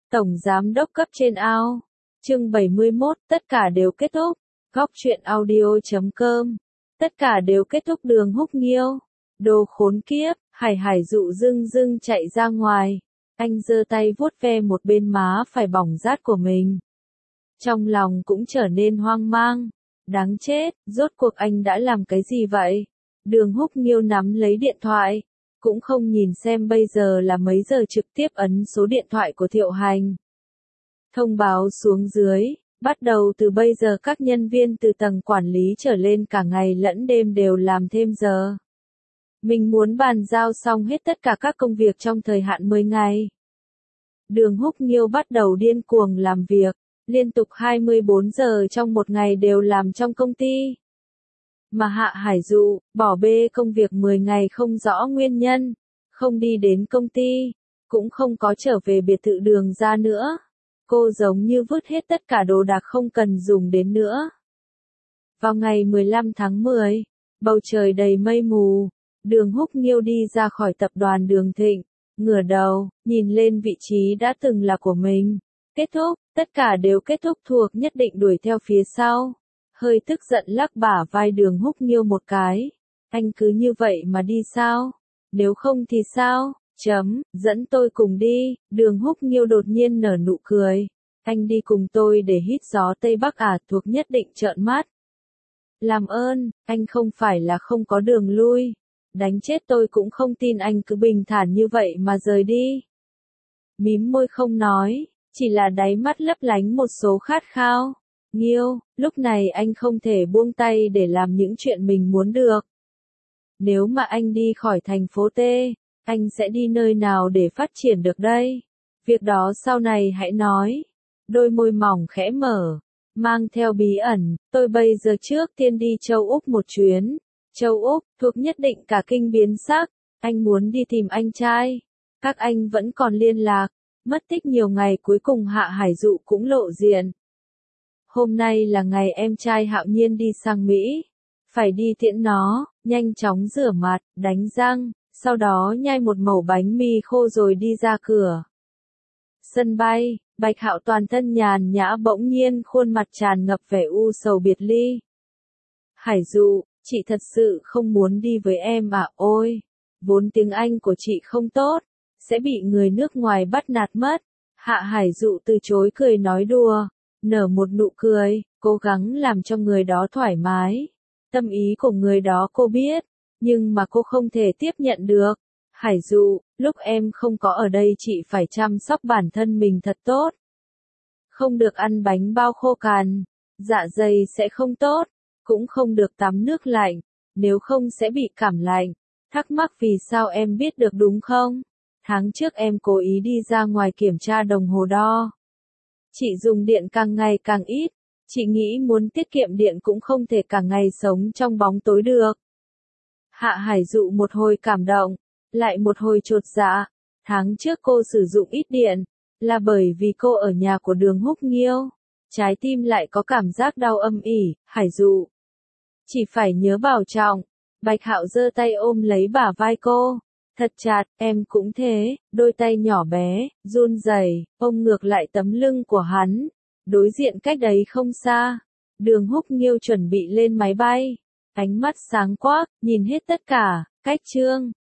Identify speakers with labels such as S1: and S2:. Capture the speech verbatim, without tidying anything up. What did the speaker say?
S1: Tổng giám đốc cấp trên ao. Chương bảy mươi mốt, tất cả đều kết thúc. Góc truyện audio chấm com. Tất cả đều kết thúc. Đường Húc Nghiêu. Đồ khốn kiếp, Hải Hải dụ dưng dưng chạy ra ngoài. Anh giơ tay vuốt ve một bên má phải bỏng rát của mình. Trong lòng cũng trở nên hoang mang. Đáng chết, rốt cuộc anh đã làm cái gì vậy? Đường Húc Nghiêu nắm lấy điện thoại. Cũng không nhìn xem bây giờ là mấy giờ, trực tiếp ấn số điện thoại của Thiệu Hành. Thông báo xuống dưới, bắt đầu từ bây giờ các nhân viên từ tầng quản lý trở lên cả ngày lẫn đêm đều làm thêm giờ. Mình muốn bàn giao xong hết tất cả các công việc trong thời hạn mười ngày. Đường Húc Nghiêu bắt đầu điên cuồng làm việc, liên tục hai mươi bốn giờ trong một ngày đều làm trong công ty. Mà Hạ Hải Dụ, bỏ bê công việc mười ngày không rõ nguyên nhân, không đi đến công ty, cũng không có trở về biệt thự Đường ra nữa. Cô giống như vứt hết tất cả đồ đạc không cần dùng đến nữa. Vào ngày mười lăm tháng mười, bầu trời đầy mây mù, Đường Húc Nghiêu đi ra khỏi tập đoàn Đường Thịnh, ngửa đầu, nhìn lên vị trí đã từng là của mình. Kết thúc, tất cả đều kết thúc, thuộc nhất định đuổi theo phía sau. Hơi tức giận lắc bả vai Đường Húc Nghiêu một cái. Anh cứ như vậy mà đi sao? Nếu không thì sao? Chấm, dẫn tôi cùng đi. Đường Húc Nghiêu đột nhiên nở nụ cười. Anh đi cùng tôi để hít gió Tây Bắc à? Thuộc nhất định trợn mắt. Làm ơn, anh không phải là không có đường lui. Đánh chết tôi cũng không tin anh cứ bình thản như vậy mà rời đi. Mím môi không nói, chỉ là đáy mắt lấp lánh một số khát khao. Nghiêu, lúc này anh không thể buông tay để làm những chuyện mình muốn được. Nếu mà anh đi khỏi thành phố T, anh sẽ đi nơi nào để phát triển được đây? Việc đó sau này hãy nói. Đôi môi mỏng khẽ mở, mang theo bí ẩn, tôi bây giờ trước tiên đi châu Úc một chuyến. Châu Úc, thuộc nhất định cả kinh biến sắc, anh muốn đi tìm anh trai. Các anh vẫn còn liên lạc, mất tích nhiều ngày cuối cùng Hạ Hải Dụ cũng lộ diện. Hôm nay là ngày em trai Hạo Nhiên đi sang Mỹ. Phải đi tiễn nó, nhanh chóng rửa mặt, đánh răng, sau đó nhai một mẩu bánh mì khô rồi đi ra cửa. Sân bay, Bạch Hạo toàn thân nhàn nhã bỗng nhiên khuôn mặt tràn ngập vẻ u sầu biệt ly. Hải Dụ, chị thật sự không muốn đi với em à? Ôi, vốn tiếng Anh của chị không tốt, sẽ bị người nước ngoài bắt nạt mất. Hạ Hải Dụ từ chối cười nói đùa, nở một nụ cười, cố gắng làm cho người đó thoải mái. Tâm ý của người đó cô biết, nhưng mà cô không thể tiếp nhận được. Hải Dụ, lúc em không có ở đây chị phải chăm sóc bản thân mình thật tốt. Không được ăn bánh bao khô cằn, dạ dày sẽ không tốt, cũng không được tắm nước lạnh, nếu không sẽ bị cảm lạnh. Thắc mắc vì sao em biết được đúng không? Tháng trước em cố ý đi ra ngoài kiểm tra đồng hồ đo. Chị dùng điện càng ngày càng ít, chị nghĩ muốn tiết kiệm điện cũng không thể cả ngày sống trong bóng tối được. Hạ Hải Dụ một hồi cảm động, lại một hồi chột dạ. Tháng trước cô sử dụng ít điện, là bởi vì cô ở nhà của Đường Húc Nghiêu. Trái tim lại có cảm giác đau âm ỉ. Hải Dụ, chỉ phải nhớ bảo trọng. Bạch Hạo giơ tay ôm lấy bả vai cô. Thật chặt, em cũng thế. Đôi tay nhỏ bé, run rẩy, ôm ngược lại tấm lưng của hắn. Đối diện cách đấy không xa, Đường Húc Nghiêu chuẩn bị lên máy bay. Ánh mắt sáng quắc, nhìn hết tất cả. Cách chương